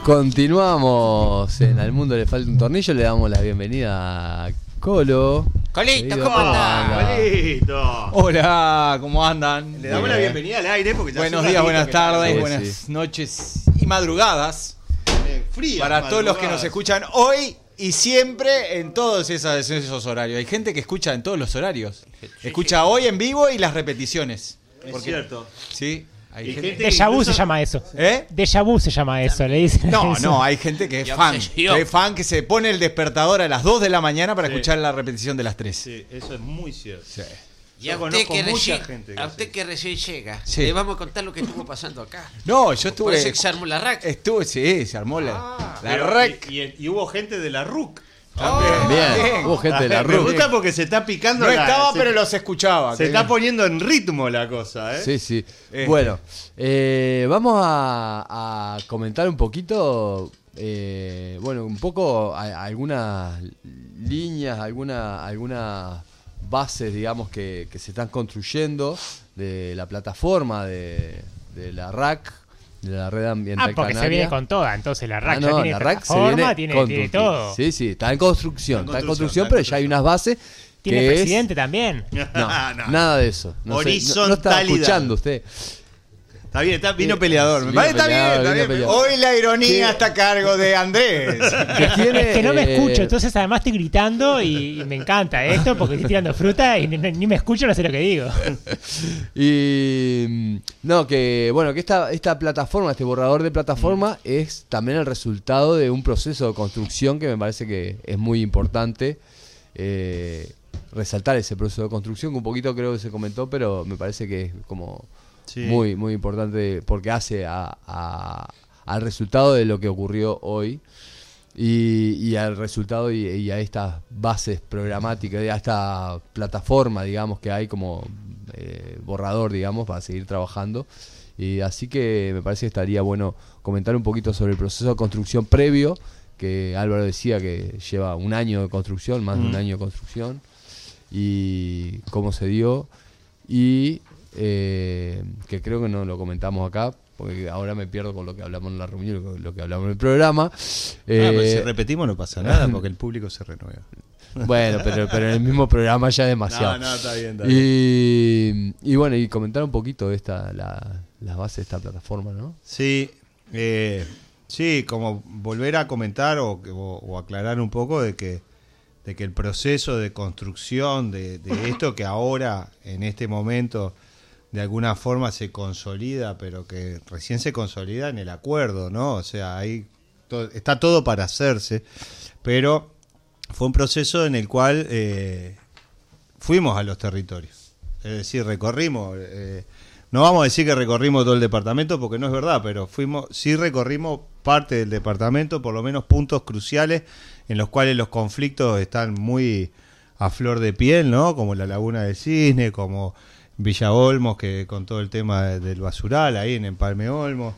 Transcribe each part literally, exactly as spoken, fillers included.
Continuamos en Al Mundo le falta un tornillo. Le damos la bienvenida a Colo. Colito, ¿cómo andás? Colito. Hola, ¿cómo andan? Le damos Bien. la bienvenida al aire porque ya Buenos hace un días, ratito buenas que tardes, Sí, buenas sí. noches y madrugadas Eh, frías para todos los que madrugadas. nos escuchan hoy y siempre en todos esos, esos horarios. Hay gente que escucha en todos los horarios. Escucha hoy en vivo y las repeticiones. Es Porque- cierto. Sí, hay Y gente. gente- Déjà vu incluso- se llama eso. ¿Eh? Déjà vu se llama eso, le dicen. No, eso. no, hay gente que es Y fan. obsesión. Que es fan que se pone el despertador a las dos de la mañana para Sí. escuchar la repetición de las tres. Sí, eso es muy cierto. Sí. Y a Yo usted, conozco que mucha recién, gente que a hace usted eso. que recién llega, Sí. le vamos a contar lo que estuvo pasando acá. No, yo Por estuve. eso que se armó la rack. Estuve, sí, se armó la, Ah, la pero- rec. Y, y- y hubo gente de la R U C. Bien, bien. hubo gente de la Me R U C. gusta porque se está picando No la- estaba, se- pero los escuchaba. Se que está bien. poniendo en ritmo la cosa, ¿eh? Sí, sí. Este. Bueno, eh, vamos a, a comentar un poquito, eh, bueno, un poco a- algunas líneas, alguna, algunas bases, digamos, que, que se están construyendo de la plataforma de, de la R A C, de la Red Ambiental Ah, porque Canaria. se viene con toda, entonces la rack Ah, ya no, tiene la R A C se plataforma, viene tiene, con- tiene todo. Sí, sí, está en construcción, Está está en en construcción, construcción, está en pero ya hay unas bases. Tiene que es- presidente también. No, No. nada de eso. No, sé, no- no, estaba Horizontalidad. escuchando usted. Está bien, está, vino Sí, peleador. Me vino parece está bien, peleador, está vino bien. peleador. Hoy la ironía Sí. está a cargo de Andrés. Que tiene, Es que no me eh, escucho, entonces además estoy gritando y, y me encanta esto porque estoy tirando fruta y ni, ni me escucho, no sé lo que digo. Y mm, no, que bueno, que esta, esta plataforma, este borrador de plataforma es también el resultado de un proceso de construcción que me parece que es muy importante eh, resaltar ese proceso de construcción, que un poquito creo que se comentó, pero me parece que es como Sí. muy, muy importante porque hace a, a- al resultado de lo que ocurrió hoy. Y, y al resultado y, y a estas bases programáticas, a esta plataforma, digamos, que hay como eh, borrador, digamos, para seguir trabajando. Y así que me parece que estaría bueno comentar un poquito sobre el proceso de construcción previo, que Álvaro decía que lleva un año de construcción, más de un Mm. año de construcción, y cómo se dio, y eh, que creo que no lo comentamos acá, porque ahora me pierdo con lo que hablamos en la reunión, lo que- lo que hablamos en el programa. Ah, pero Eh, si repetimos no pasa nada porque el público se renueva. bueno, pero, pero en el mismo programa ya es demasiado. No, no, está bien, está bien. Y, y bueno, y comentar un poquito esta, la, las bases de esta plataforma, ¿no? Sí, eh, sí, como volver a comentar o, o, o aclarar un poco de que, de que el proceso de construcción de, de esto que ahora, en este momento, de alguna forma se consolida, pero que recién se consolida en el acuerdo, ¿no? O sea, ahí to- está todo para hacerse, pero fue un proceso en el cual eh, fuimos a los territorios, es decir, recorrimos, eh, no vamos a decir que recorrimos todo el departamento porque no es verdad, pero fuimos, sí recorrimos parte del departamento, por lo menos puntos cruciales en los cuales los conflictos están muy a flor de piel, ¿no? Como la Laguna del Cisne, como Villa Olmos, que con todo el tema de- del basural ahí en Empalme Olmos,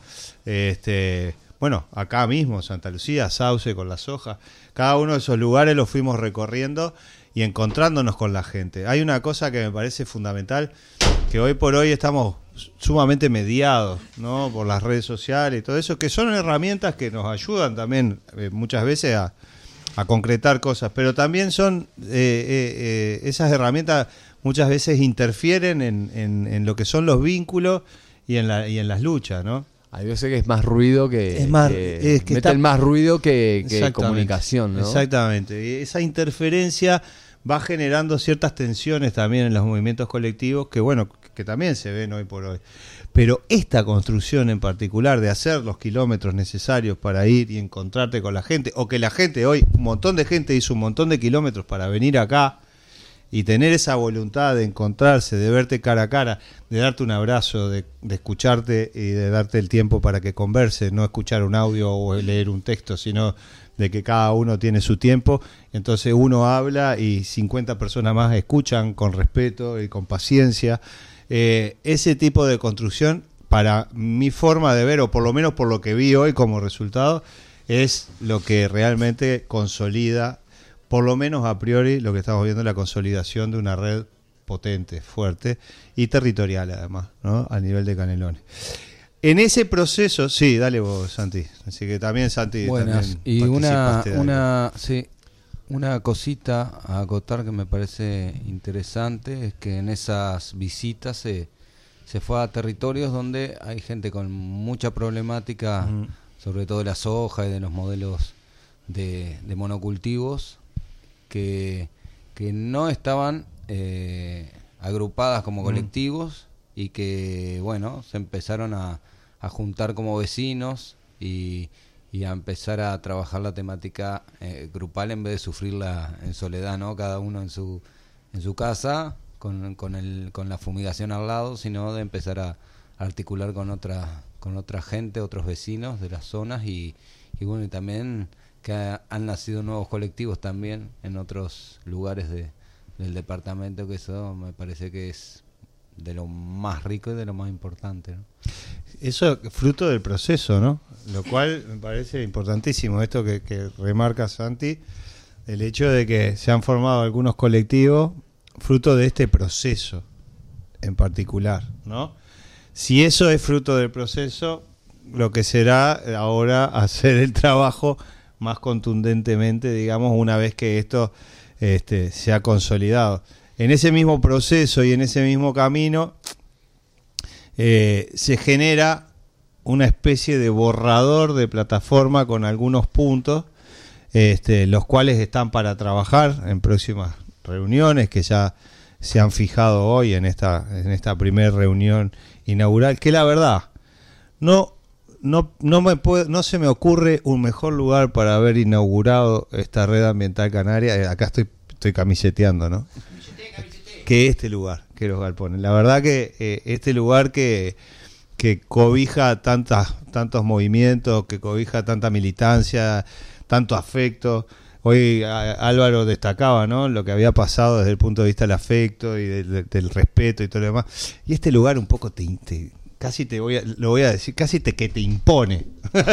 este, bueno, acá mismo, Santa Lucía, Sauce con las hojas, cada uno de esos lugares los fuimos recorriendo y encontrándonos con la gente. Hay una cosa que me parece fundamental, que hoy por hoy estamos sumamente mediados, ¿no? Por las redes sociales y todo eso, que son herramientas que nos ayudan también eh, muchas veces a, a concretar cosas, pero también son eh, eh, eh, esas herramientas muchas veces interfieren en, en, en lo que son los vínculos y en, la, y en las luchas, ¿no? Hay veces que es más ruido que... Es más- que es que meten está- más ruido que, que Exactamente. comunicación, ¿no? Exactamente. Y esa interferencia va generando ciertas tensiones también en los movimientos colectivos que, bueno, que también se ven hoy por hoy. Pero esta construcción en particular de hacer los kilómetros necesarios para ir y encontrarte con la gente, o que la gente hoy, un montón de gente hizo un montón de kilómetros para venir acá y tener esa voluntad de encontrarse, de verte cara a cara, de darte un abrazo, de, de escucharte y de darte el tiempo para que converse, no escuchar un audio o leer un texto, sino de que cada uno tiene su tiempo, entonces uno habla y cincuenta personas más escuchan con respeto y con paciencia. Eh, ese tipo de construcción, para mi forma de ver, o por lo menos por lo que vi hoy como resultado, es lo que realmente consolida, por lo menos a priori, lo que estamos viendo, la consolidación de una red potente, fuerte y territorial además, ¿no? A nivel de Canelones. En ese proceso, sí, dale vos, Santi. Así que también, Santi, Buenas. también Y una, participaste de algo. una, sí, una cosita a acotar que me parece interesante es que en esas visitas se, se fue a territorios donde hay gente con mucha problemática, Mm. sobre todo de la soja y de los modelos de, de monocultivos, que, que no estaban eh, agrupadas como Mm. colectivos y que, bueno, se empezaron a, a juntar como vecinos y, y a empezar a trabajar la temática eh, grupal en vez de sufrirla en soledad, ¿no? Cada uno en su en su casa con, con el con la fumigación al lado, sino de empezar a articular con otra con otra gente, otros vecinos de las zonas y, y bueno, y también que ha- han nacido nuevos colectivos también en otros lugares de, del departamento, que eso me parece que es de lo más rico y de lo más importante, ¿no? Eso fruto del proceso, ¿no? Lo cual me parece importantísimo, esto que, que remarca Santi, el hecho de que se han formado algunos colectivos fruto de este proceso en particular, ¿no? Si eso es fruto del proceso, lo que será ahora hacer el trabajo más contundentemente, digamos, una vez que esto este, se ha consolidado. En ese mismo proceso y en ese mismo camino eh, se genera una especie de borrador de plataforma con algunos puntos, este, los cuales están para trabajar en próximas reuniones que ya se han fijado hoy en esta en esta primera reunión inaugural, que la verdad no no no me puede, no se me ocurre un mejor lugar para haber inaugurado esta red ambiental canaria. Eh, acá estoy estoy camiseteando, ¿no? Que este lugar, que los galpones. La verdad que eh, este lugar que que cobija tantas tantos movimientos, que cobija tanta militancia, tanto afecto. Hoy a, Álvaro destacaba, ¿no?, lo que había pasado desde el punto de vista del afecto y de, de, del respeto y todo lo demás. Y este lugar un poco te, te casi te voy a, lo voy a decir, casi te que te impone.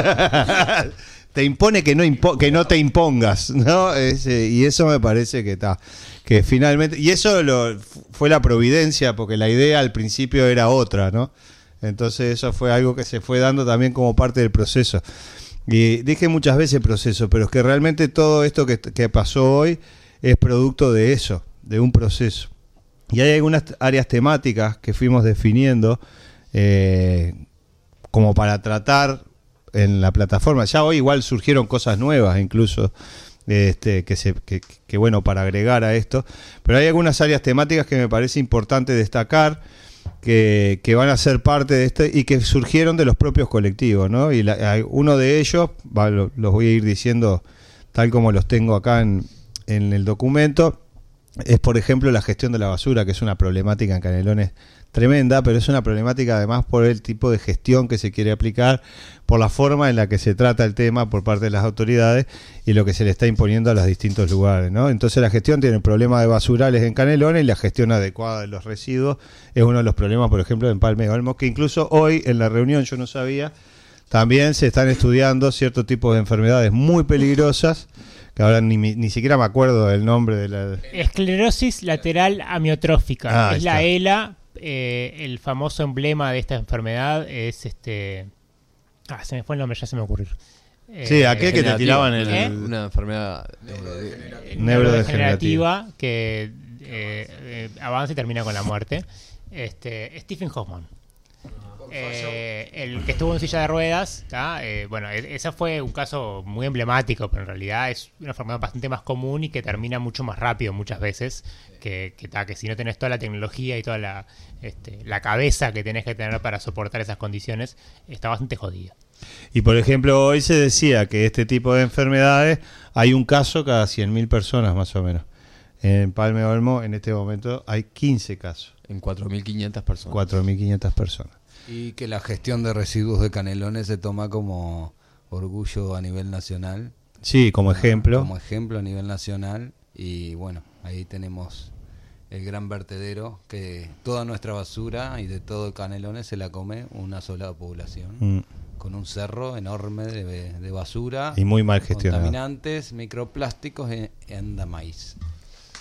Te impone que no impo, que no te impongas, ¿no? Ese, y eso me parece que está que finalmente, y eso lo, fue la providencia, porque la idea al principio era otra, ¿no? Entonces eso fue algo que se fue dando también como parte del proceso. Y dije muchas veces proceso, pero es que realmente todo esto que, que pasó hoy es producto de eso, de un proceso. Y hay algunas áreas temáticas que fuimos definiendo eh, como para tratar en la plataforma. Ya hoy igual surgieron cosas nuevas incluso, este, que, se, que, que bueno, para agregar a esto. Pero hay algunas áreas temáticas que me parece importante destacar, que, que van a ser parte de esto y que surgieron de los propios colectivos, ¿no? Y la, hay uno de ellos, va, lo, los voy a ir diciendo tal como los tengo acá en, en el documento, es por ejemplo la gestión de la basura, que es una problemática en Canelones tremenda, pero es una problemática además por el tipo de gestión que se quiere aplicar, por la forma en la que se trata el tema por parte de las autoridades y lo que se le está imponiendo a los distintos lugares, ¿no? Entonces la gestión tiene el problema de basurales en Canelones y la gestión adecuada de los residuos es uno de los problemas, por ejemplo, en Palme de Olmos, que incluso hoy en la reunión, yo no sabía, también se están estudiando ciertos tipos de enfermedades muy peligrosas, que ahora ni, ni siquiera me acuerdo del nombre de la... Esclerosis lateral amiotrófica. Ah, es la está. ELA. Eh, el famoso emblema de esta enfermedad es este... Ah, se me fue el nombre, ya se me ocurrió. Eh, Sí, aquel que te Generativa. tiraban el... ¿Eh? Una enfermedad eh, neurodegenerativa que eh, eh, avanza y termina con la muerte. Este, Stephen Hoffman. Eh, el que estuvo en silla de ruedas, ¿tá? Eh, bueno, e- ese fue un caso muy emblemático, pero en realidad es una enfermedad bastante más común y que termina mucho más rápido muchas veces, que, que, tá, que si no tenés toda la tecnología y toda la, este, la cabeza que tenés que tener para soportar esas condiciones, está bastante jodida. Y por ejemplo, hoy se decía que este tipo de enfermedades hay un caso cada cien mil personas más o menos. En Palme Olmo en este momento hay quince casos, en cuatro mil quinientas personas. cuatro mil quinientas personas. Y que la gestión de residuos de Canelones se toma como orgullo a nivel nacional. Sí, como ejemplo. Como ejemplo a nivel nacional. Y bueno, ahí tenemos el gran vertedero, que toda nuestra basura y de todo Canelones se la come una sola población. Mm. Con un cerro enorme de, de basura. Y muy mal gestionado. Contaminantes, microplásticos y anda maíz.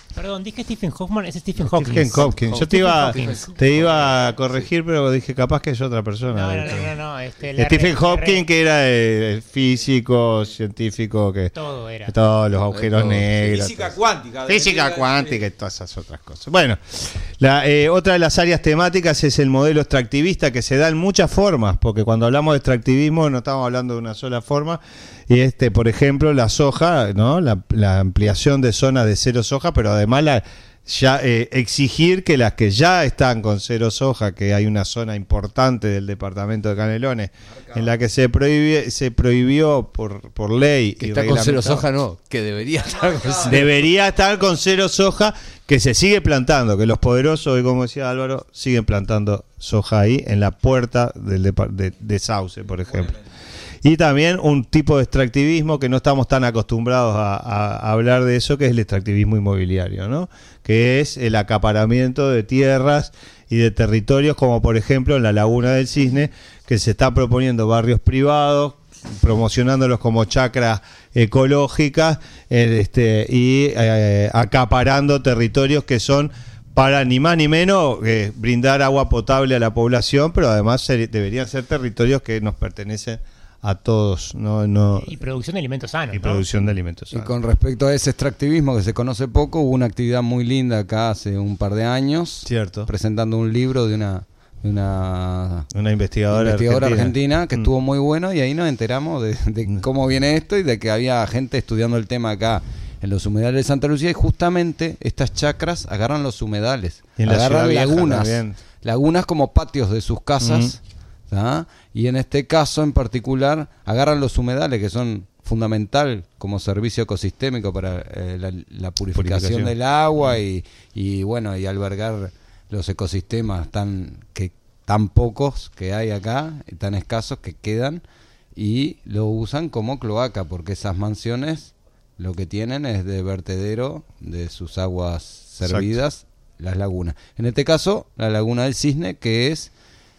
Perdón, dije Stephen Hoffman, es Stephen Hawking. Stephen Hawking. Yo te iba, te iba a corregir, pero dije capaz que es otra persona. No, no, no, no, no, este, la Stephen re- Hawking, la re- que era el físico, científico, que Todo era. todos los agujeros Todo. negros. Física cuántica. Física cuántica y todas esas otras cosas. Bueno, la, eh, otra de las áreas temáticas es el modelo extractivista, que se da en muchas formas, porque cuando hablamos de extractivismo no estamos hablando de una sola forma. Y este, por ejemplo, la soja, ¿no? La, la ampliación de zonas de cero soja, pero además la, ya eh, exigir que las que ya están con cero soja, que hay una zona importante del departamento de Canelones, en la que se prohibió, se prohibió por, por ley. Que y está con cero reglamentado. soja, no, que debería estar con cero. Debería estar con cero soja, que se sigue plantando, que los poderosos, y como decía Álvaro, siguen plantando soja ahí en la puerta del depa- de, de Sauce, por ejemplo. Y también un tipo de extractivismo que no estamos tan acostumbrados a, a- a hablar de eso, que es el extractivismo inmobiliario, ¿no? Que es el acaparamiento de tierras y de territorios, como por ejemplo en la Laguna del Cisne, que se está proponiendo barrios privados, promocionándolos como chacras ecológicas, eh, este, y eh, acaparando territorios que son para ni más ni menos eh, brindar agua potable a la población, pero además ser- deberían ser territorios que nos pertenecen a todos, no, no Y producción de alimentos sanos. y ¿no? producción de alimentos. Y con respecto a ese extractivismo que se conoce poco, hubo una actividad muy linda acá hace un par de años, Cierto. presentando un libro de una, de una Una investigadora, investigadora argentina, argentina, que Mm. estuvo muy bueno, y ahí nos enteramos de, de cómo viene esto y de que había gente estudiando el tema acá en los humedales de Santa Lucía, y justamente estas chacras agarran los humedales, Y en la agarran Ciudad Vieja lagunas, también. lagunas como patios de sus casas, ¿tá? Y en este caso en particular agarran los humedales, que son fundamental como servicio ecosistémico para eh, la, la purificación, Purificación. del agua y, y bueno, y albergar los ecosistemas tan que tan pocos que hay acá y tan escasos que quedan, y lo usan como cloaca, porque esas mansiones lo que tienen es de vertedero de sus aguas servidas, las lagunas. En este caso, la Laguna del Cisne, que es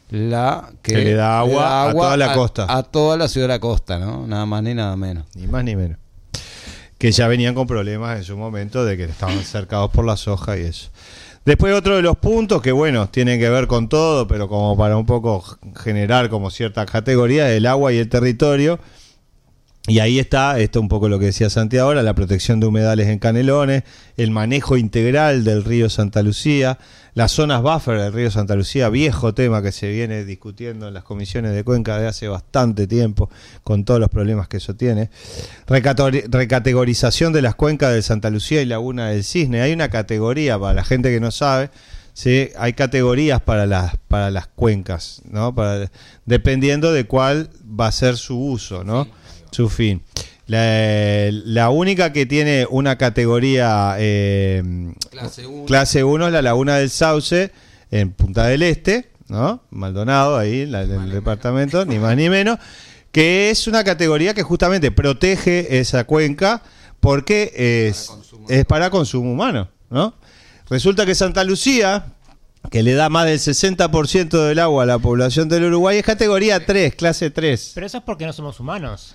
la que, Que le da agua a toda la costa. a toda la ciudad de la costa, ¿no? Nada más ni nada menos. Ni más ni menos. Que ya venían con problemas en su momento de que estaban cercados por la soja y eso. Después otro de los puntos que, bueno, tienen que ver con todo, pero como para un poco generar como cierta categoría, el agua y el territorio. Y ahí está, esto un poco lo que decía Santiago ahora, la protección de humedales en Canelones, el manejo integral del río Santa Lucía, las zonas buffer del río Santa Lucía, viejo tema que se viene discutiendo en las comisiones de Cuenca de hace bastante tiempo, con todos los problemas que eso tiene. Recatori- recategorización de las cuencas de Santa Lucía y Laguna del Cisne. Hay una categoría, para la gente que no sabe, ¿sí? Hay categorías para las, para las cuencas, ¿no? Para, dependiendo de cuál va a ser su uso, ¿no? Su fin. La, la única que tiene una categoría eh, Clase uno. clase uno es la Laguna del Sauce en Punta del Este, ¿no? Maldonado, ahí en, la- en el departamento, ni más ni menos, que es una categoría que justamente protege esa cuenca porque es, es para consumo humano, ¿no? Resulta que Santa Lucía, que le da más del sesenta por ciento del agua a la población del Uruguay, es categoría tres, clase tres. Pero eso es porque no somos humanos.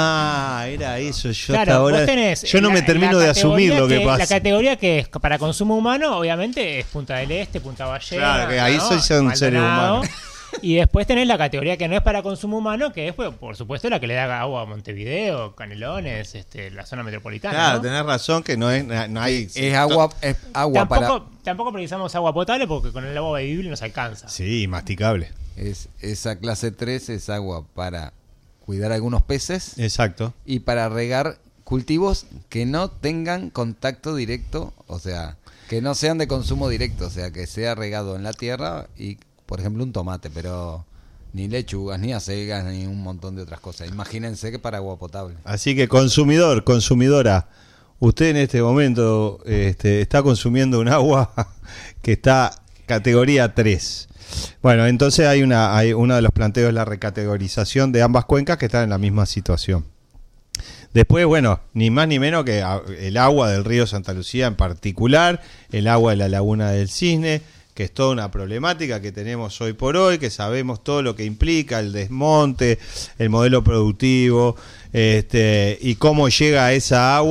Ah, era eso. Yo Claro, hasta ahora, vos tenés yo no la- me termino la de asumir categoría lo que, que- pasa. La categoría que es para consumo humano, obviamente, es Punta del Este, Punta Ballena. Claro, que ahí ¿no? soy- son Maldonado. seres humanos. Y después tenés la categoría que no es para consumo humano, que es, pues, por supuesto, la que le da agua a Montevideo, Canelones, este, la zona metropolitana. Claro, ¿no? tenés razón que no es, no hay. Es agua, es agua Tampoco, para tampoco precisamos agua potable porque con el agua bebible nos alcanza. Sí, masticable. es, esa clase tres es agua para cuidar algunos peces Exacto. y para regar cultivos que no tengan contacto directo, o sea, que no sean de consumo directo, o sea, que sea regado en la tierra y, por ejemplo, un tomate, pero ni lechugas, ni acelgas, ni un montón de otras cosas. Imagínense que para agua potable. Así que consumidor, consumidora, usted en este momento este, está consumiendo un agua que está categoría tres. Bueno, entonces hay una hay uno de los planteos es la recategorización de ambas cuencas que están en la misma situación. Después, bueno, ni más ni menos que a- el agua del río Santa Lucía en particular, el agua de la Laguna del Cisne, que es toda una problemática que tenemos hoy por hoy, que sabemos todo lo que implica el desmonte, el modelo productivo, este, y cómo llega esa agua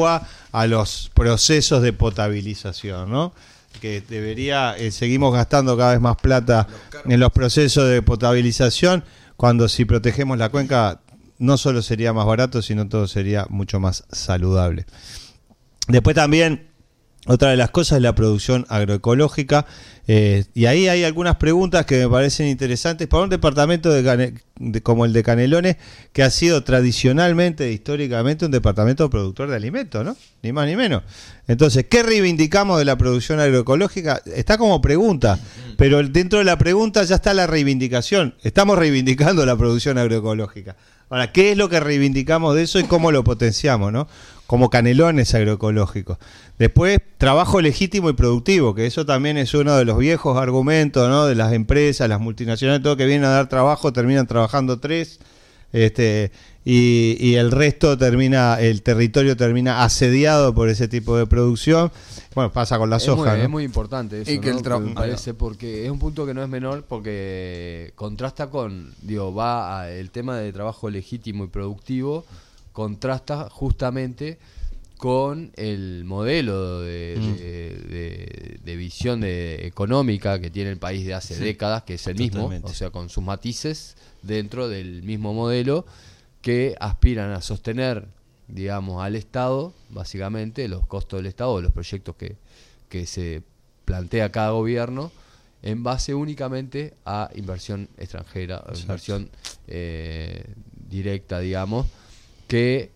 a los procesos de potabilización, ¿no? Que debería, eh, seguimos gastando cada vez más plata en los procesos de potabilización, cuando si protegemos la cuenca no solo sería más barato, sino todo sería mucho más saludable. Después también, otra de las cosas es la producción agroecológica, eh, y ahí hay algunas preguntas que me parecen interesantes para un departamento de, Cane- de como el de Canelones, que ha sido tradicionalmente, históricamente, un departamento productor de alimentos, ¿no? Ni más ni menos. Entonces, ¿qué reivindicamos de la producción agroecológica? Está como pregunta, pero dentro de la pregunta ya está la reivindicación. Estamos reivindicando la producción agroecológica. Ahora, ¿qué es lo que reivindicamos de eso y cómo lo potenciamos, ¿no? Como Canelones agroecológicos. Después, trabajo legítimo y productivo, que eso también es uno de los viejos argumentos, ¿no? De las empresas, las multinacionales, todo que vienen a dar trabajo, terminan trabajando tres, este, y, y el resto termina, el territorio termina asediado por ese tipo de producción. Bueno, pasa con la Es soja, muy, ¿no? es muy importante eso, Y que ¿no? el tra- me parece, porque es un punto que no es menor, porque contrasta con, digo, va a el tema de trabajo legítimo y productivo, contrasta justamente con el modelo de, Mm. de, de- de visión de, económica que tiene el país de hace décadas, que es el mismo, Totalmente. o sea, con sus matices dentro del mismo modelo, que aspiran a sostener, digamos, al Estado, básicamente, los costos del Estado, los proyectos que, que se plantea cada gobierno, en base únicamente a inversión extranjera, Exacto. inversión eh, directa, digamos, que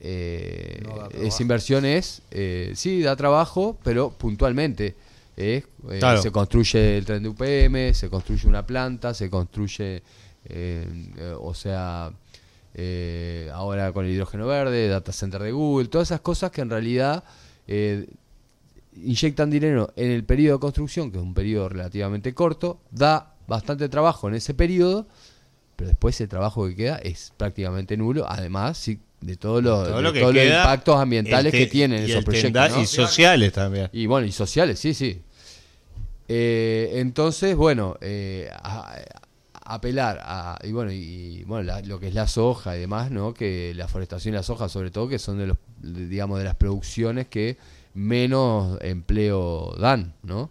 eh, No da trabajo. esa inversión es, eh, sí, da trabajo, pero puntualmente. eh, eh, Claro. Se construye el tren de U P M, se construye una planta, se construye, eh, eh, o sea, eh, ahora con el hidrógeno verde, data center de Google, todas esas cosas que en realidad eh, inyectan dinero en el periodo de construcción, que es un periodo relativamente corto, da bastante trabajo en ese periodo, pero después el trabajo que queda es prácticamente nulo, además sí, de todos los, Todo de lo que todos los queda, impactos ambientales el que te- tienen y esos el proyectos, tenda- ¿no? y sociales también. Y bueno, y sociales, sí, sí. Eh, entonces, bueno, eh, a- a- apelar a, y bueno, y bueno, la- lo que es la soja y demás, ¿no? Que la forestación y la soja, sobre todo, que son de los, de- digamos, de las producciones que menos empleo dan, ¿no?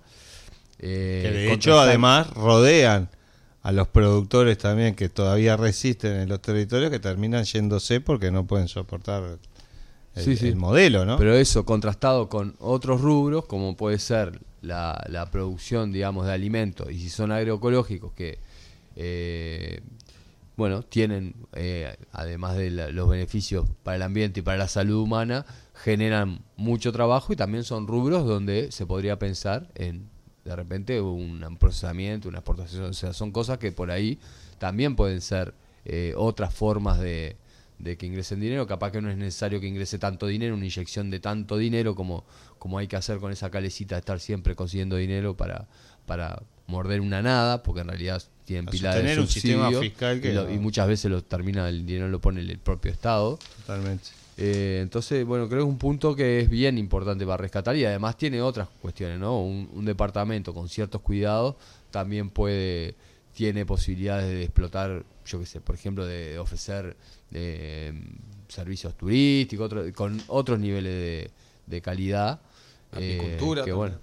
Eh, Que de hecho, contrastar- además, rodean a los productores también que todavía resisten en los territorios, que terminan yéndose porque no pueden soportar el, Sí, sí. el modelo, ¿no? Pero eso contrastado con otros rubros, como puede ser la, la producción, digamos, de alimentos, y si son agroecológicos, que, eh, bueno, tienen, eh, además de la- los beneficios para el ambiente y para la salud humana, generan mucho trabajo, y también son rubros donde se podría pensar en, de repente, un, un procesamiento, una exportación. O sea, son cosas que por ahí también pueden ser eh, otras formas de de que ingresen dinero. Capaz que no es necesario que ingrese tanto dinero, una inyección de tanto dinero como, como hay que hacer con esa calecita de estar siempre consiguiendo dinero para, para morder una nada, porque en realidad tienen A pila de sostener un sistema subsidio, fiscal que y, lo- no- y muchas veces lo termina el dinero lo pone el propio Estado. Totalmente. Eh, entonces, bueno, creo que es un punto que es bien importante para rescatar, y además tiene otras cuestiones, ¿no? Un, un departamento con ciertos cuidados también puede, tiene posibilidades de explotar, yo qué sé, por ejemplo, de ofrecer eh, servicios turísticos, otro- con otros niveles de, de calidad. eh, Apicultura que también. bueno,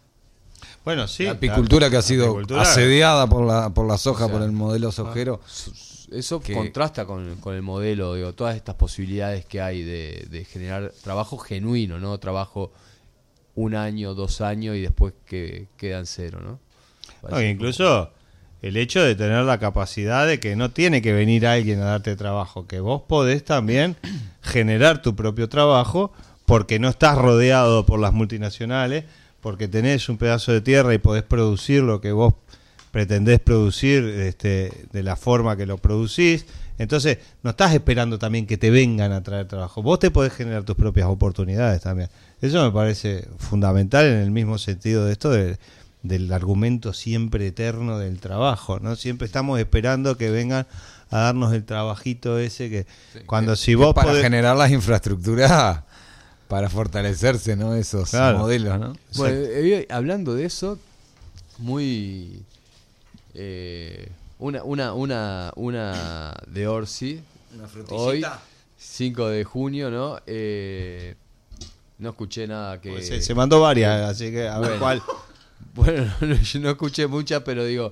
Bueno, sí. la apicultura que ha sido apicultura- asediada por la, por la soja, O sea, por el modelo sojero. eso que- contrasta con, con el modelo, digo, todas estas posibilidades que hay de, de generar trabajo genuino, ¿no? Trabajo un año, dos años y después que quedan cero, ¿no? No, Parece que un incluso el hecho de tener la capacidad de que no tiene que venir alguien a darte trabajo, que vos podés también generar tu propio trabajo porque no estás rodeado por las multinacionales, porque tenés un pedazo de tierra y podés producir lo que vos pretendés producir este, de la forma que lo producís. Entonces, no estás esperando también que te vengan a traer trabajo. Vos te podés generar tus propias oportunidades también. Eso me parece fundamental en el mismo sentido de esto de, del argumento siempre eterno del trabajo, ¿no? Siempre estamos esperando que vengan a darnos el trabajito ese que cuando si Que vos para podés- generar las infraestructuras para fortalecerse, ¿no? Esos Claro. modelos, ¿no? Bueno, eh, hablando de eso, muy eh, una, una, una, una de Orsi, Una hoy, cinco de junio, ¿no? Eh, No escuché nada que... Pues se, se mandó varias, así que a ver Bueno. cuál. Bueno, no, yo no escuché muchas, pero digo,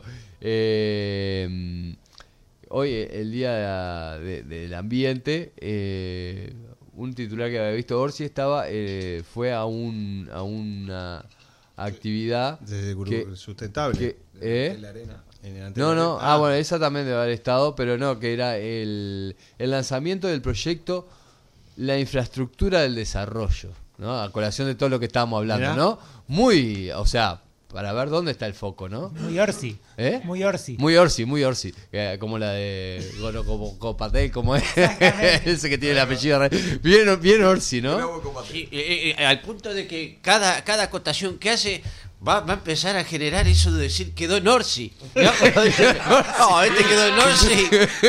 eh, hoy el día de- de- del ambiente, eh, un titular que había visto Orsi estaba, eh, fue a un a una actividad Desde Gru- que, sustentable. que- ¿eh? En el No, no, anterior. ah, bueno, esa también debe haber estado, pero no, que era el, el lanzamiento del proyecto La infraestructura del desarrollo, ¿no? A colación de todo lo que estábamos hablando, Mirá. ¿no? Muy, o sea, para ver dónde está el foco, ¿no? Muy Orsi. ¿Eh? Muy Orsi. Muy Orsi, muy Orsi. Eh, como la de Goro como Copatel, como es. Ese que tiene el apellido. re- Bien, bien Orsi, ¿no? Sí, eh, eh, al punto de que cada, cada acotación que hace va, va a empezar a generar eso de decir quedó en Orsi. ¿No? No, este quedó en Orsi.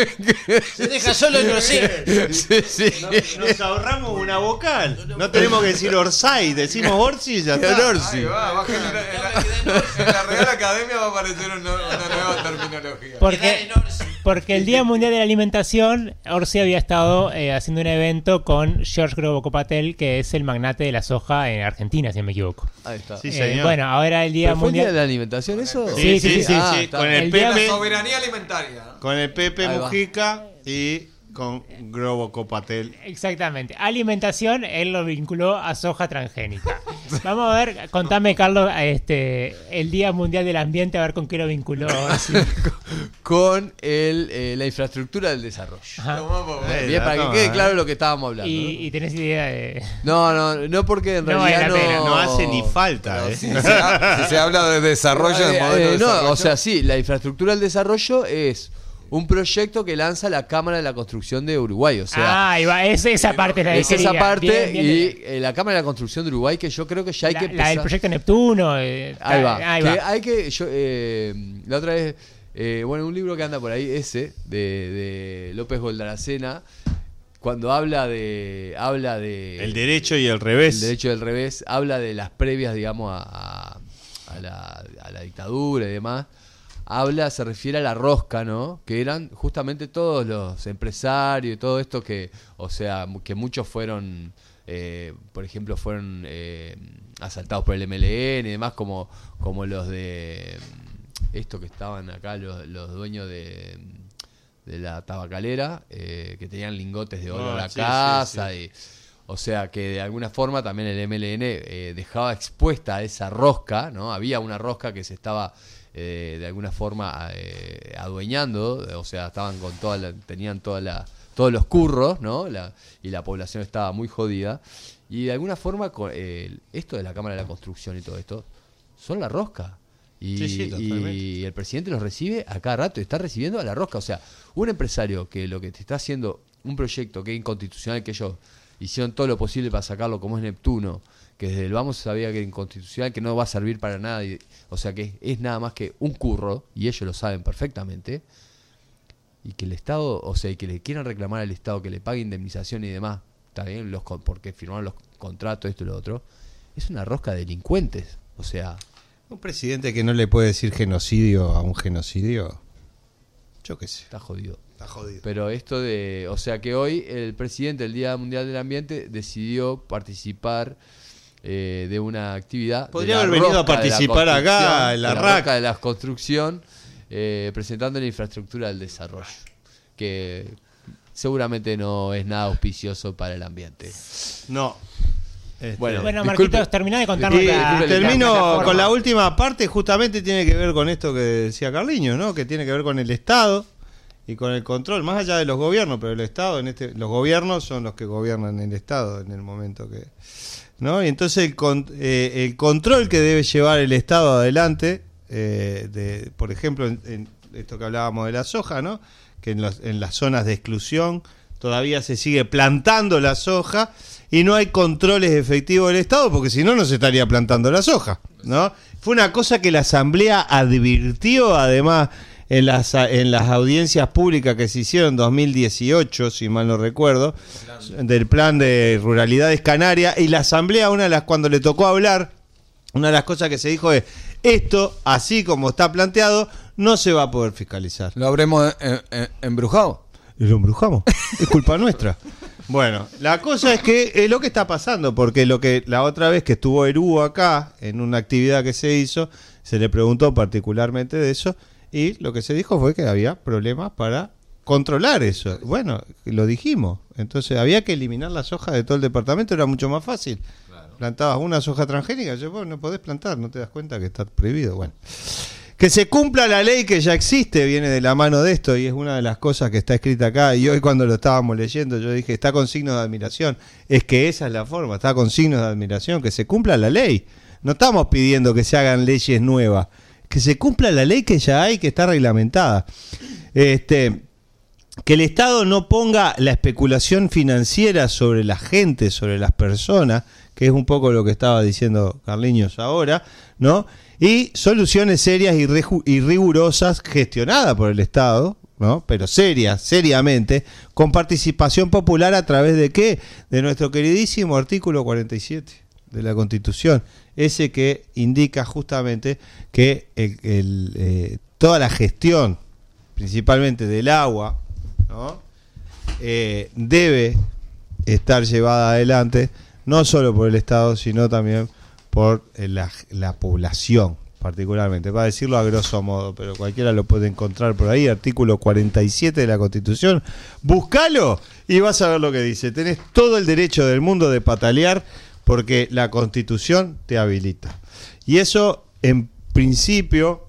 Se deja solo en Orsi. Sí, sí. Nos ahorramos una vocal. No tenemos que decir Orsay, decimos Orsi y ya Bien está. Orsi. va, va a generar- en, la, en la Real Academia va a aparecer una, una nueva terminología. Quedar Porque, en Orsi. porque el Día Mundial de la Alimentación, Orsi había estado eh, haciendo un evento con George Grobo Patel, que es el magnate de la soja en Argentina, si no me equivoco. Ahí está. Sí, Eh, señor. bueno, ahora el Día ¿Pero fue el día Mundial... de la alimentación eso? Sí, sí, sí, Ah, sí, está. con el El día- Pepe, Soberanía alimentaria. con el Pepe Ahí va. Mujica y con Grobo Copatel. Exactamente. Alimentación, él lo vinculó a soja transgénica. Vamos a ver, contame, Carlos, este, el Día Mundial del Ambiente, a ver con qué lo vinculó. Orsi. Con el, eh, la infraestructura del desarrollo. Ajá. Eh, Bien, para toma, que quede eh. claro lo que estábamos hablando. Y, y tenés idea de... No, no, no porque en No vale realidad la pena, no... No hace ni falta, ¿eh? Si se, ha- si se habla de desarrollo, Eh, del modelo eh, de no, desarrollo. o sea, sí, la infraestructura del desarrollo es un proyecto que lanza la Cámara de la Construcción de Uruguay. O sea, ah, ahí va, es esa parte la que es esa quería. parte Bien, bien, bien. y eh, la Cámara de la Construcción de Uruguay que yo creo que ya hay la, que la empezar. del proyecto Neptuno. eh, Ahí va. ahí que va. hay que. Yo, eh, la otra vez. eh, bueno, un libro que anda por ahí, ese, de, de López Goldaracena, cuando habla de. Habla de. El derecho y el revés. El derecho del revés, habla de las previas, digamos, a, a- a la, a la dictadura y demás. Habla, se refiere a la rosca, ¿no? Que eran justamente todos los empresarios y todo esto que, o sea, mu- que muchos fueron, eh, por ejemplo, fueron eh, asaltados por el M L N y demás, como, como los de esto que estaban acá, los, los dueños de, de la tabacalera, eh, que tenían lingotes de oro Ah, en la sí, sí, casa sí. y... O sea que de alguna forma también el M L N eh, dejaba expuesta a esa rosca, ¿no? Había una rosca que se estaba eh, de alguna forma eh, adueñando, o sea, estaban con toda la, tenían toda la, todos los curros, ¿no? La, y la población estaba muy jodida. Y de alguna forma con, eh, esto de la Cámara de la Construcción y todo esto son la rosca. Y, Sí, sí, totalmente. y el presidente los recibe a cada rato, está recibiendo a la rosca. O sea, un empresario que lo que te está haciendo un proyecto que es inconstitucional, que ellos hicieron todo lo posible para sacarlo, como es Neptuno, que desde el vamos sabía que era inconstitucional, que no va a servir para nada, y- o sea que es, es nada más que un curro, y ellos lo saben perfectamente, y que el Estado, o sea, y que le quieran reclamar al Estado que le pague indemnización y demás, está bien, los, con- porque firmaron los contratos, esto y lo otro, es una rosca de delincuentes, o sea, Un presidente que no le puede decir genocidio a un genocidio, yo qué sé, está jodido. está jodido. Pero esto de, o sea que hoy el presidente del Día Mundial del Ambiente decidió participar eh, de una actividad. Podría de la haber venido a rosca de la participar acá, construcción, en la de R A C. rosca de la construcción, eh, presentando la infraestructura del desarrollo, que seguramente no es nada auspicioso para el ambiente. No. Este, Bueno, Bueno, disculpe. Marquitos, terminá de contarnos Y la, la termino plataforma. con la última parte, justamente tiene que ver con esto que decía Carliño, ¿no? Que tiene que ver con el Estado y con el control, más allá de los gobiernos, pero el Estado, en este, los gobiernos son los que gobiernan el Estado en el momento que, ¿no? Y entonces el, con- eh, el control que debe llevar el Estado adelante, eh, de, por ejemplo, en, en esto que hablábamos de la soja, ¿no? Que en, los- en las zonas de exclusión todavía se sigue plantando la soja y no hay controles efectivos del Estado, porque si no, no se estaría plantando la soja, ¿no? Fue una cosa que la Asamblea advirtió, además, en las, en las audiencias públicas que se hicieron en dos mil dieciocho, si mal no recuerdo, del plan de Ruralidades Canarias, y la Asamblea, una de las, cuando le tocó hablar, una de las cosas que se dijo es, esto, así como está planteado, no se va a poder fiscalizar. ¿Lo habremos eh, eh, embrujado? Y lo embrujamos, es culpa nuestra. Bueno, la cosa es que es lo que está pasando, porque lo que la otra vez que estuvo Eru acá, en una actividad que se hizo, se le preguntó particularmente de eso, y lo que se dijo fue que había problemas para controlar eso. Bueno, lo dijimos. Entonces había que eliminar las hojas de todo el departamento, era mucho más fácil. Claro. Plantabas una soja transgénica, yo, vos no podés plantar, no te das cuenta que está prohibido. Bueno, que se cumpla la ley que ya existe, viene de la mano de esto, y es una de las cosas que está escrita acá. Y hoy cuando lo estábamos leyendo, yo dije, está con signos de admiración. Es que esa es la forma, está con signos de admiración, que se cumpla la ley. No estamos pidiendo que se hagan leyes nuevas, que se cumpla la ley que ya hay, que está reglamentada. Este... Que el Estado no ponga la especulación financiera sobre la gente, sobre las personas, que es un poco lo que estaba diciendo Carliños ahora, ¿no? Y soluciones serias y, reju- y rigurosas gestionadas por el Estado, ¿no? Pero serias, seriamente, con participación popular a través de ¿qué? De nuestro queridísimo artículo cuarenta y siete de la Constitución, ese que indica justamente que el, el, eh, toda la gestión, principalmente del agua, ¿no? Eh, debe estar llevada adelante no solo por el Estado, sino también por eh, la, la población, particularmente, para decirlo a grosso modo, pero cualquiera lo puede encontrar por ahí, artículo cuarenta y siete de la Constitución. Búscalo y vas a ver lo que dice. Tenés todo el derecho del mundo de patalear, porque la Constitución te habilita. Y eso, en principio,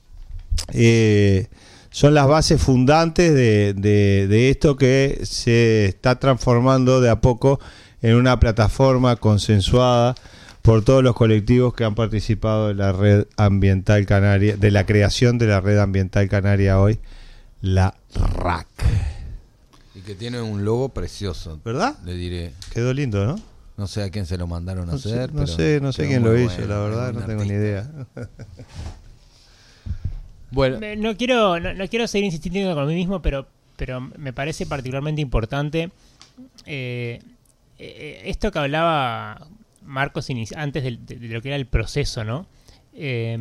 eh, son las bases fundantes de, de, de esto que se está transformando de a poco en una plataforma consensuada por todos los colectivos que han participado de la red ambiental canaria, de la creación de la red ambiental canaria hoy, la R A C. Y que tiene un logo precioso, ¿verdad? Le diré. Quedó lindo, ¿no? No sé a quién se lo mandaron a No hacer. sé, no pero, sé, no sé pero quién lo hizo, bueno, la verdad, no tengo artista. ni idea. Bueno, No quiero, no, no quiero seguir insistiendo con mí mismo, pero, pero me parece particularmente importante eh, eh, esto que hablaba Marcos antes de, de, de lo que era el proceso, ¿no? Eh,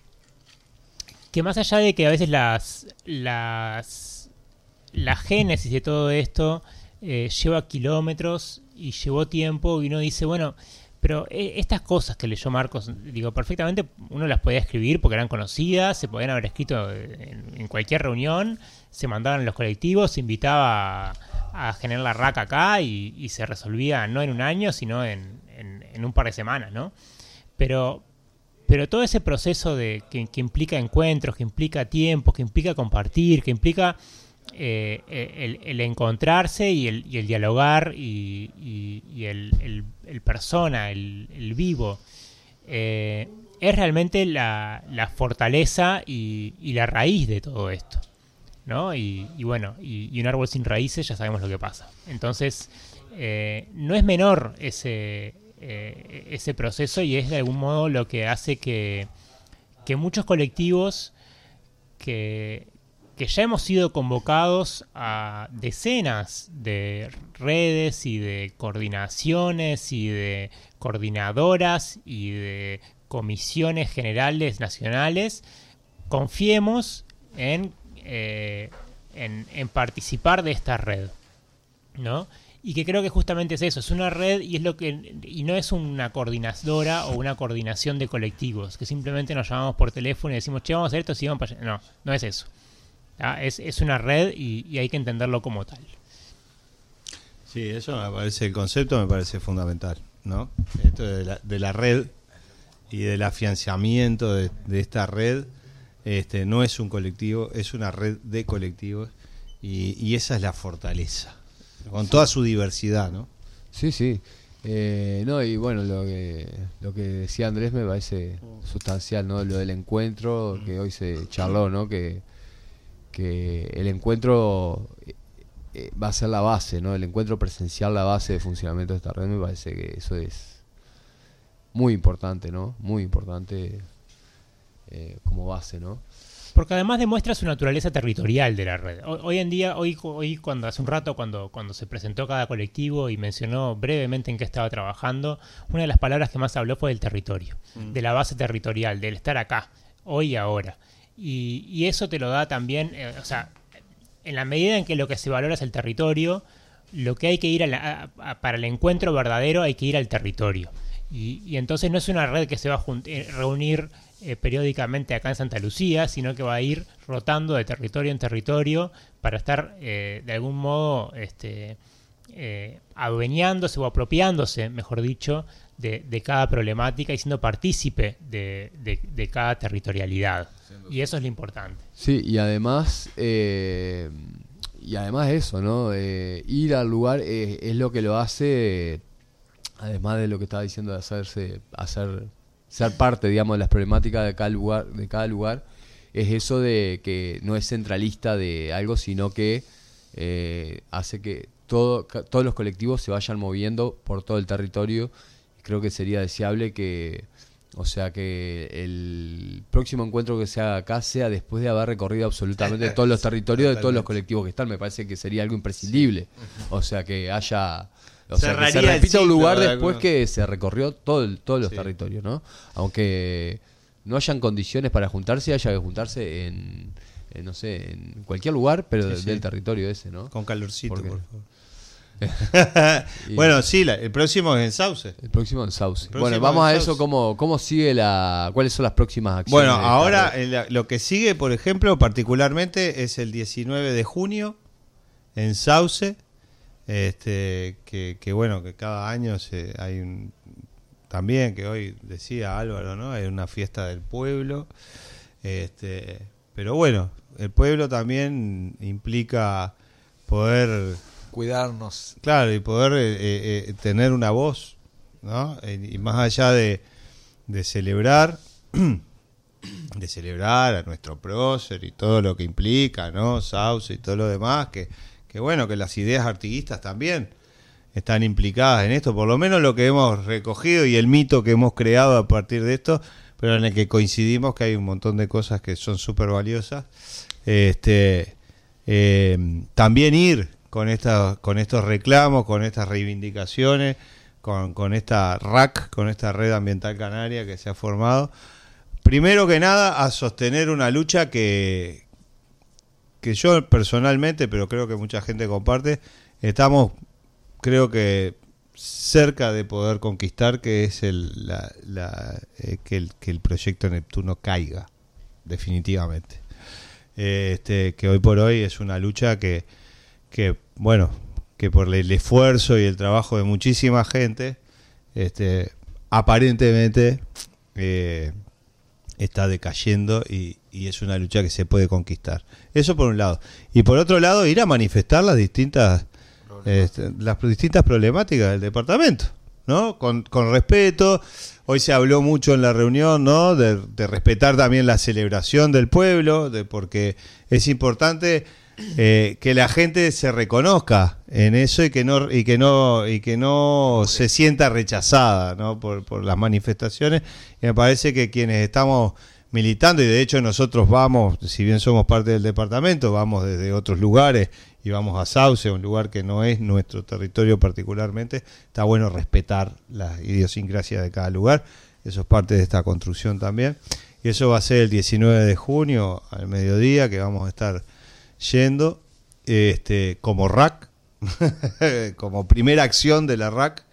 que más allá de que a veces las, las la génesis de todo esto eh, lleva kilómetros y llevó tiempo, y uno dice, bueno, pero eh, estas cosas que leyó Marcos, digo, perfectamente uno las podía escribir porque eran conocidas, se podían haber escrito en, en cualquier reunión, se mandaban en los colectivos, se invitaba a, a generar la R A C acá y, y se resolvía no en un año, sino en, en, en un par de semanas, ¿no? Pero, pero todo ese proceso de que, que implica encuentros, que implica tiempo, que implica compartir, que implica eh, el, el encontrarse y el, y el dialogar y, y, y el, el, el persona, el, el vivo, eh, es realmente la, la fortaleza y, y la raíz de todo esto, ¿no? Y, y bueno, y, y un árbol sin raíces ya sabemos lo que pasa. Entonces, eh, no es menor ese, eh, ese proceso, y es de algún modo lo que hace que, que muchos colectivos que, que ya hemos sido convocados a decenas de redes y de coordinaciones y de coordinadoras y de comisiones generales nacionales, confiemos en Eh, en, en participar de esta red, ¿no? Y que creo que justamente es eso, es una red y es lo que y no es una coordinadora o una coordinación de colectivos, que simplemente nos llamamos por teléfono y decimos, che, vamos a hacer esto, sí, vamos para allá. No, no es eso. ¿Ah? Es, es una red y, y hay que entenderlo como tal. Sí, eso me parece, el concepto me parece fundamental, ¿no? Esto de la, de la red y del afianzamiento de, de esta red. Este, no es un colectivo, es una red de colectivos, y, y esa es la fortaleza, con toda su diversidad, ¿no? sí, sí. Eh, no, y bueno, lo que lo que decía Andrés me parece sustancial, ¿no? Lo del encuentro que hoy se charló, ¿no? Que, que el encuentro eh, va a ser la base, ¿no? El encuentro presencial, la base de funcionamiento de esta red, me parece que eso es muy importante, ¿no? Muy importante. Eh, como base, ¿no? Porque además demuestra su naturaleza territorial de la red. Hoy, hoy en día, hoy, hoy cuando hace un rato, cuando, cuando se presentó cada colectivo y mencionó brevemente en qué estaba trabajando, una de las palabras que más habló fue del territorio, mm. de la base territorial, del estar acá, hoy y ahora. Y, y eso te lo da también, eh, o sea, en la medida en que lo que se valora es el territorio, lo que hay que ir a la, a, a, para el encuentro verdadero hay que ir al territorio. Y, y entonces no es una red que se va a junt- eh, reunir eh, periódicamente acá en Santa Lucía, sino que va a ir rotando de territorio en territorio para estar eh, de algún modo este, eh, adueñándose o apropiándose, mejor dicho, de, de cada problemática y siendo partícipe de, de, de cada territorialidad. Y eso es lo importante. Sí, y además, eh, y además eso, ¿no? Eh, ir al lugar eh, es lo que lo hace, además de lo que estaba diciendo de hacerse, hacer, ser parte, digamos, de las problemáticas de cada lugar, de cada lugar, es eso de que no es centralista de algo, sino que eh, hace que todo, ca- todos los colectivos se vayan moviendo por todo el territorio. Creo que sería deseable que, o sea, que el próximo encuentro que se haga acá sea después de haber recorrido absolutamente todos los territorios de todos los colectivos que están. Me parece que sería algo imprescindible. O sea, que haya... O sea, que se Cerraría el repita un lugar ciclo de después algunos- que se recorrió todo el- todos los Sí. territorios, ¿no? Aunque no hayan condiciones para juntarse, haya que juntarse en, en, no sé, en cualquier lugar, pero Sí, de- sí. del territorio ese, ¿no? Con calorcito, Porque- por favor. Y- Bueno, sí, la- el próximo es en Sauce. El próximo en Sauce. próximo Bueno, vamos en a Sauce. eso, ¿cómo, cómo sigue la... ¿Cuáles son las próximas acciones? Bueno, de esta ahora red? en la- lo que sigue, por ejemplo, particularmente es el diecinueve de junio en Sauce, este, que, que bueno, que cada año se, hay un, también, que hoy decía Álvaro, ¿no? Hay una fiesta del pueblo, este, pero bueno, el pueblo también implica poder... Cuidarnos. Claro, y poder eh, eh, tener una voz, ¿no? Eh, y más allá de, de celebrar, de celebrar a nuestro prócer y todo lo que implica, ¿no? Sauce y todo lo demás, que, que bueno, que las ideas artiguistas también están implicadas en esto, por lo menos lo que hemos recogido y el mito que hemos creado a partir de esto, pero en el que coincidimos que hay un montón de cosas que son súper valiosas. Este, eh, también ir con esta, con estos reclamos, con estas reivindicaciones, con, con esta R A C, con esta Red Ambiental Canaria que se ha formado. Primero que nada, a sostener una lucha que, que yo personalmente, pero creo que mucha gente comparte, estamos, creo que cerca de poder conquistar, que es el, la, la, eh, que, el, que el proyecto Neptuno caiga, definitivamente. Eh, este, que hoy por hoy es una lucha que que bueno, que por el esfuerzo y el trabajo de muchísima gente, este, aparentemente eh, está decayendo y, y es una lucha que se puede conquistar. Eso por un lado. Y por otro lado, ir a manifestar las distintas este, las distintas problemáticas del departamento, ¿no? Con, con respeto. Hoy se habló mucho en la reunión, ¿no? De, de respetar también la celebración del pueblo, de porque es importante Eh, que la gente se reconozca en eso y que no y que no y que no se sienta rechazada, ¿no? por, por las manifestaciones. Y me parece que quienes estamos militando, y de hecho nosotros vamos, si bien somos parte del departamento, vamos desde otros lugares y vamos a Sauce, un lugar que no es nuestro territorio particularmente, está bueno respetar las idiosincrasias de cada lugar. Eso es parte de esta construcción también. Y eso va a ser el diecinueve de junio al mediodía, que vamos a estar yendo este como R A C, como primera acción de la R A C.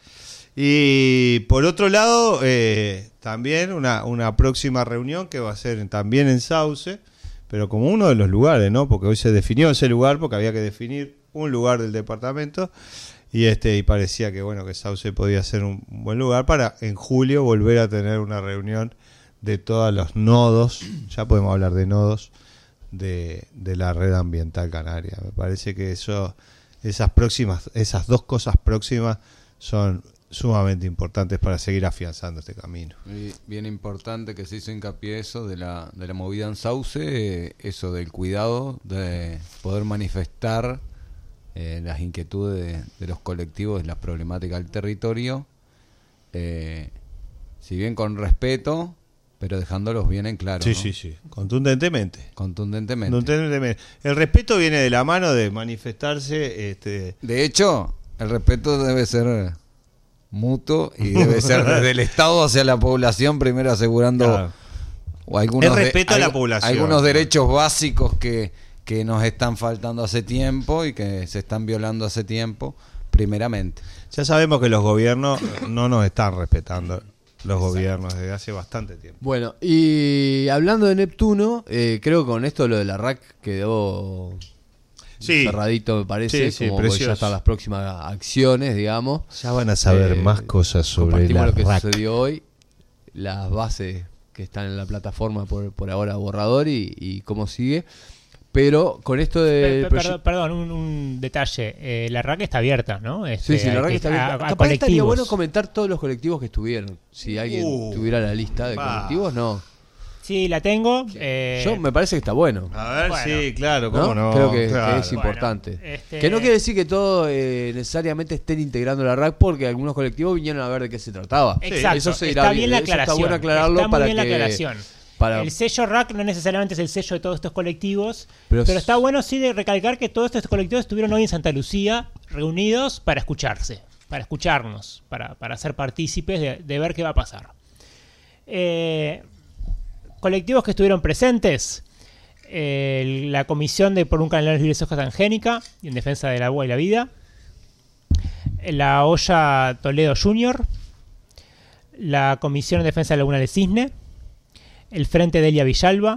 Y por otro lado, eh, también una, una próxima reunión que va a ser también en Sauce, pero como uno de los lugares, ¿no? Porque hoy se definió ese lugar, porque había que definir un lugar del departamento, y este y parecía que bueno que Sauce podía ser un buen lugar para en julio volver a tener una reunión de todos los nodos, ya podemos hablar de nodos, De, de la Red Ambiental Canaria. Me parece que eso, esas próximas, esas dos cosas próximas son sumamente importantes para seguir afianzando este camino. Y bien importante que se hizo hincapié eso de la, de la movida en Sauce, eh, eso del cuidado, de poder manifestar eh, las inquietudes de, de los colectivos, de las problemáticas del territorio, eh, si bien con respeto, pero dejándolos bien en claro. Sí, ¿no? sí, sí, contundentemente. Contundentemente. Contundentemente. El respeto viene de la mano de manifestarse. Este... De hecho, el respeto debe ser mutuo y debe ser desde el Estado hacia la población, primero asegurando Claro. o algunos El respeto de- a la algu- población. algunos derechos básicos que, que nos están faltando hace tiempo y que se están violando hace tiempo, primeramente. Ya sabemos que los gobiernos no nos están respetando, los gobiernos desde hace bastante tiempo. Bueno, y hablando de Neptuno, eh, creo que con esto lo de la R A C quedó Sí. cerradito, me parece, Sí, sí, como porque precioso. ya están las próximas acciones, digamos. Ya van a saber Eh, más cosas sobre compartimos la lo que R A C. sucedió hoy, las bases que están en la plataforma por, por ahora borrador y, y cómo sigue. Pero con esto Per- del per- perdón, perdón, un, un detalle. Eh, la R A C está abierta, ¿no? Este, Sí, sí, la hay verdad que que- está bien. a- a Capaz estaría colectivos. bueno comentar todos los colectivos que estuvieron. Si alguien Uh, tuviera la lista de va. colectivos, no. Sí, la tengo. eh, Yo me parece que está bueno. A ver, Bueno. sí, claro, ¿no? cómo no. Creo que, que claro. es importante. Bueno, este- Que no quiere decir que todos eh, necesariamente estén integrando la R A C porque algunos colectivos vinieron a ver de qué se trataba. Exacto, Eso se está dirá bien la eso aclaración. Está bueno aclararlo está muy para bien la que aclaración. para- El sello R A C no necesariamente es el sello de todos estos colectivos, Pero pero, es- está bueno sí de recalcar que todos estos colectivos estuvieron hoy en Santa Lucía reunidos para escucharse, para escucharnos, para, para ser partícipes de, de ver qué va a pasar. Eh, colectivos que estuvieron presentes, eh, la Comisión de por un Canelones Libres de Soja Transgénica y en defensa del agua y la vida, la Olla Toledo Junior, la Comisión en Defensa de la Laguna del Cisne, el Frente Delia Villalba,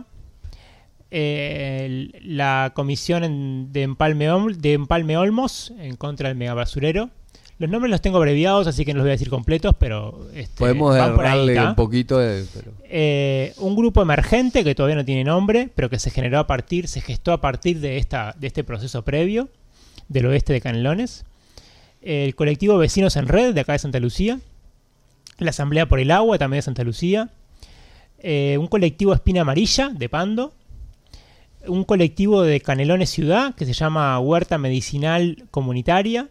eh, el- la Comisión en- de, Empalme, Ol- de Empalme Olmos en contra del megabasurero. Los nombres los tengo abreviados, así que no los voy a decir completos, pero este, podemos van por ahí, darle ¿tá? un poquito de... pero- Eh, un grupo emergente que todavía no tiene nombre, pero que se generó a partir, se gestó a partir de esta, de este proceso previo del oeste de Canelones. El colectivo Vecinos en Red de acá de Santa Lucía, la Asamblea por el Agua también de Santa Lucía, eh, un colectivo Espina Amarilla de Pando, un colectivo de Canelones Ciudad que se llama Huerta Medicinal Comunitaria,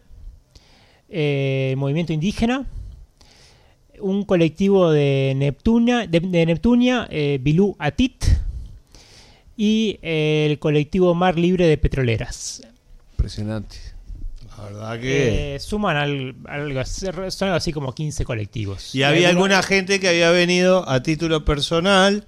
eh, Movimiento Indígena, un colectivo de Neptunia, de, de Neptunia eh, Bilú Atit, y eh, el colectivo Mar Libre de Petroleras. Impresionante. La verdad que... Eh, suman al- algo, así- son algo así como quince colectivos. Y había algunos- alguna gente que había venido a título personal,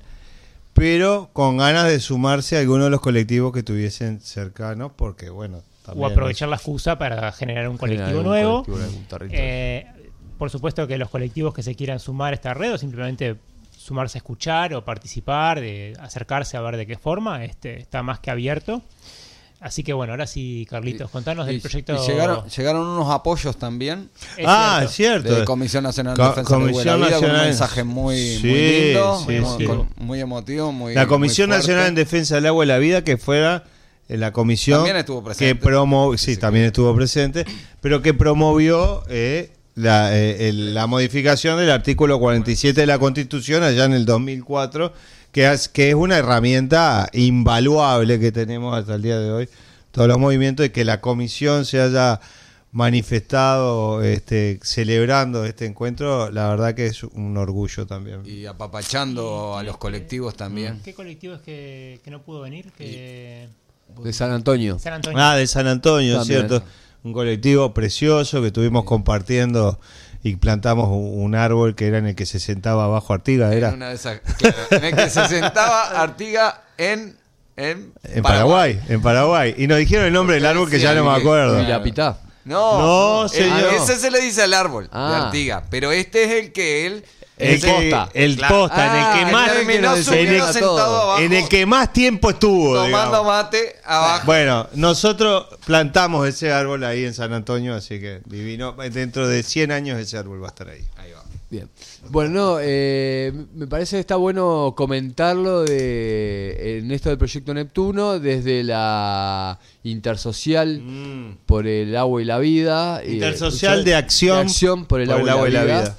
pero con ganas de sumarse a alguno de los colectivos que estuviesen cercanos, porque bueno... o también aprovechar la excusa para generar un colectivo Generar un nuevo. colectivo en algún territorio. Eh, por supuesto que los colectivos que se quieran sumar a esta red o simplemente sumarse a escuchar o participar, de acercarse a ver de qué forma, este está más que abierto. Así que bueno, ahora sí, Carlitos, contanos del Y- proyecto. y llegaron, llegaron unos apoyos también Es Ah, cierto. es cierto. de Comisión Nacional de Co- Defensa de la Comisión Vida, con un Nacional- mensaje muy, Sí, muy lindo, sí, muy, sí. emotivo, muy emotivo, muy La Comisión muy fuerte. Nacional en Defensa del Agua y la Vida, que fuera eh, la comisión También estuvo presente. que promovió, sí, Sí, sí. también estuvo presente, pero que promovió eh, la, eh, el- la modificación del artículo cuarenta y siete de la Constitución allá en el dos mil cuatro, que es, que es una herramienta invaluable que tenemos hasta el día de hoy, todos los movimientos, y que la comisión se haya manifestado este, celebrando este encuentro, la verdad que es un orgullo también. Y apapachando a los colectivos también. ¿Qué colectivo es que, que no pudo venir? Que... De San Antonio. San Antonio. Ah, de San Antonio, También. ¿cierto? Un colectivo precioso que estuvimos compartiendo y plantamos un, un árbol que era en el que se sentaba abajo Artigas, En era una de esas- claro, en el que se sentaba Artiga en, en, en Paraguay, en Paraguay. Y nos dijeron el nombre del árbol que ya no me acuerdo. Mirapitá. No, No, el- señor. ese se le dice al árbol de Ah. Artiga, pero este es el que él El, El que- posta. el Claro. posta, en el que Ah, más el terminó que en subiendo el, sentado abajo, en el que más tiempo estuvo, tomando digamos. mate abajo. Bueno, nosotros plantamos ese árbol ahí en San Antonio, así que divino. Dentro de cien años ese árbol va a estar ahí. Ahí va. Bien. Bueno, no, eh, me parece que está bueno comentarlo de, en esto del proyecto Neptuno desde la intersocial por el agua y la vida. eh, Intersocial de acción de acción por el, agua, y la vida.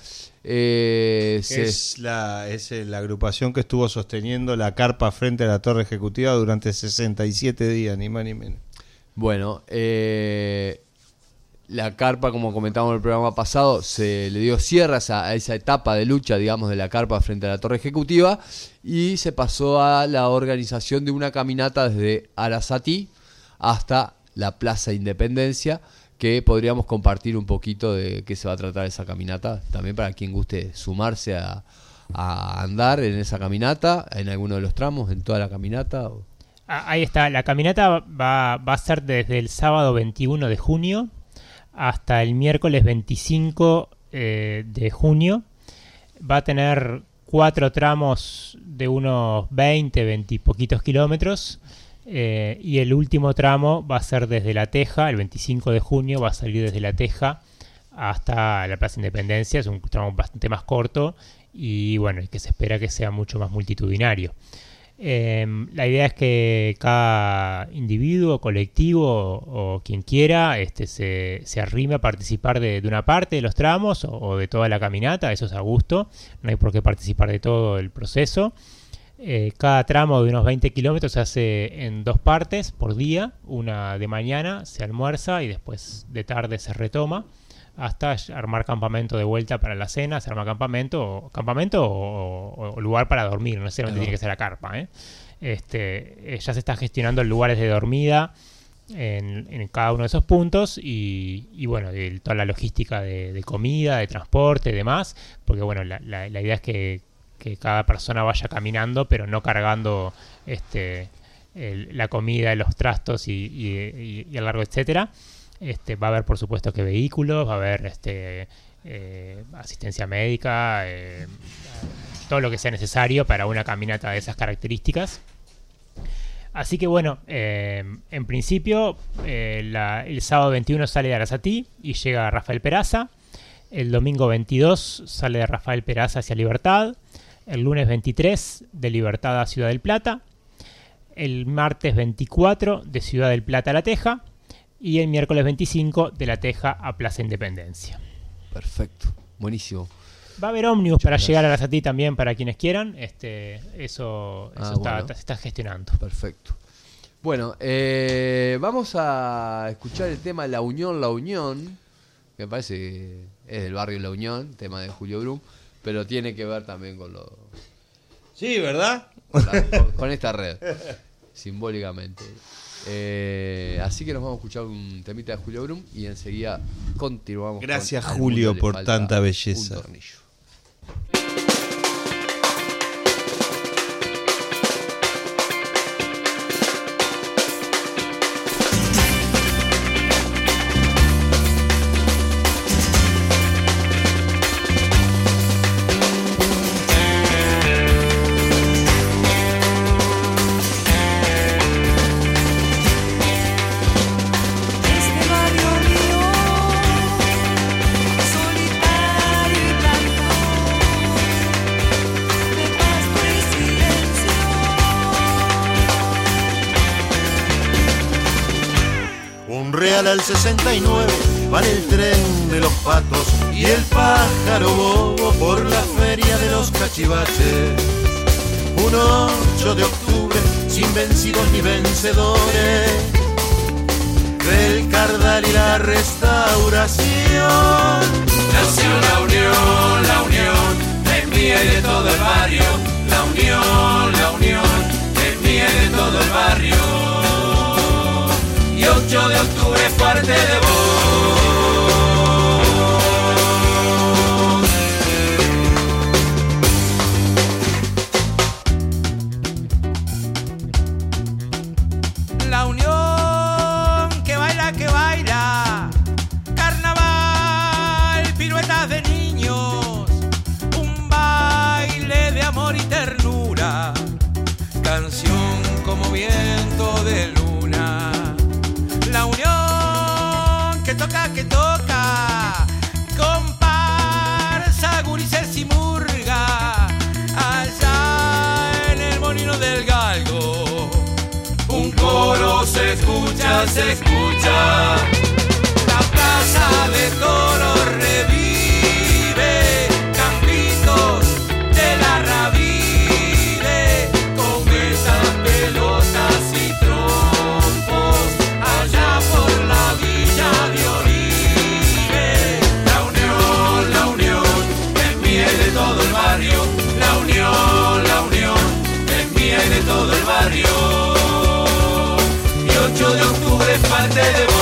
Eh, se- Es la, es eh, la agrupación que estuvo sosteniendo la carpa frente a la torre ejecutiva durante sesenta y siete días, ni más ni menos. Bueno, eh, la carpa, como comentamos en el programa pasado, se le dio cierre a esa, a esa etapa de lucha, digamos, de la carpa frente a la torre ejecutiva y se pasó a la organización de una caminata desde Arasatí hasta la Plaza Independencia, que podríamos compartir un poquito de qué se va a tratar esa caminata, también para quien guste sumarse a, a andar en esa caminata, en alguno de los tramos, en toda la caminata. o- Ahí está, la caminata va, va a ser desde el sábado veintiuno de junio hasta el miércoles veinticinco eh, de junio. Va a tener cuatro tramos de unos veinte, veinte y poquitos kilómetros. Eh, y el último tramo va a ser desde La Teja, el veinticinco de junio, va a salir desde La Teja hasta la Plaza Independencia. Es un tramo bastante más corto y bueno, que se espera que sea mucho más multitudinario. Eh, la idea es que cada individuo, colectivo o, o quien quiera este, se, se arrime a participar de, de una parte de los tramos o, o de toda la caminata. Eso es a gusto, no hay por qué participar de todo el proceso. Eh, cada tramo de unos veinte kilómetros se hace en dos partes por día. Una de mañana se almuerza y después de tarde se retoma hasta armar campamento de vuelta para la cena. Se arma campamento o, campamento o, o, o lugar para dormir, no necesariamente tiene que ser la carpa, ¿eh? Este, ya se está gestionando lugares de dormida en, en cada uno de esos puntos y, y bueno, de, toda la logística de, de comida, de transporte y demás, porque bueno, la, la, la idea es que, que cada persona vaya caminando pero no cargando este, el, la comida, los trastos y, y, y, y el largo, etcétera. Este, va a haber por supuesto que vehículos, va a haber este, eh, asistencia médica, eh, todo lo que sea necesario para una caminata de esas características. Así que bueno, eh, en principio eh, la, el sábado veintiuno sale de Arasatí y llega a Rafael Peraza. El domingo veintidós sale de Rafael Peraza hacia Libertad. El lunes veintitrés de Libertad a Ciudad del Plata. El martes veinticuatro de Ciudad del Plata a La Teja. Y el miércoles veinticinco de La Teja a Plaza Independencia. Perfecto, buenísimo. Va a haber ómnibus para llegar a Arasatí también para quienes quieran. Este, eso eso Ah, está, bueno. se está gestionando. Perfecto. Bueno, eh, vamos a escuchar el tema La Unión, La Unión, que me parece que es del barrio La Unión, tema de Julio Brum, pero tiene que ver también con, lo, Sí, ¿verdad? con, la- con- con esta red, simbólicamente. Eh, así que nos vamos a escuchar un temita de Julio Brum y enseguida continuamos. Gracias, con Al Julio, mundo le por falta tanta belleza. un tornillo. Este barrio mío, solitario y blanco, de pasto y silencio. Un real al sesenta y nueve vale el tren de los patos y el pájaro bobo por la feria de los cachivaches. Un ocho de octubre sin vencidos ni vencedores del Cardal y la Restauración. Nació la unión, la unión, es mía y de todo el barrio. La unión, la unión, es mía y de todo el barrio. Y ocho de octubre es parte de vos. La unión que baila, que baila, carnaval, piruetas de niños, un baile de amor y ternura, canción como viento de luna. La unión que toca, que toca, comparsa, gurises y murga, allá en el molino del galgo. Un coro se escucha, se escucha. La plaza de toros revive, campitos de la Ravide, con esas pelotas y trompos, allá por la villa de Oribe. La unión, la unión, es mía y de todo el barrio. La unión, la unión, es mía y de todo el barrio. ocho de octubre es parte de vos.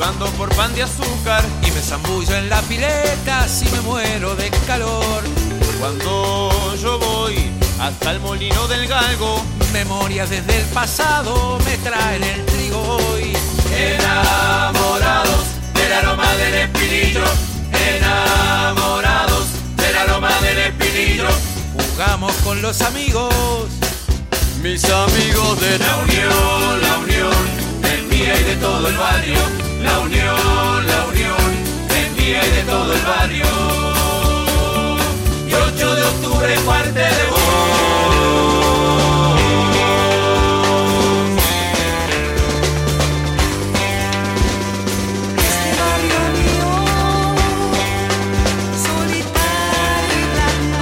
Ando por pan de azúcar y me zambullo en la pileta si me muero de calor. Cuando yo voy hasta el molino del galgo, Memorias desde el pasado me traen el trigo hoy. enamorados del aroma del espinillo, enamorados del aroma del espinillo. Jugamos con los amigos, Mis amigos de la unión, la unión, es mía y de todo el barrio. La unión, la unión, es mía y de todo el barrio. Y ocho de octubre parte de vos. Este barrio mío, solitario y blanco,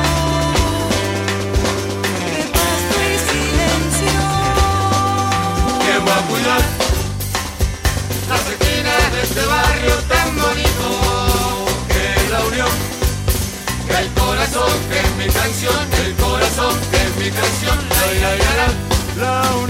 de pasto y silencio. ¿Quién va a cuidar las esquinas de este barrio tan bonito? Que es la unión, que el corazón, que es mi canción, el corazón, que es mi canción. La, la, la, la, la unión.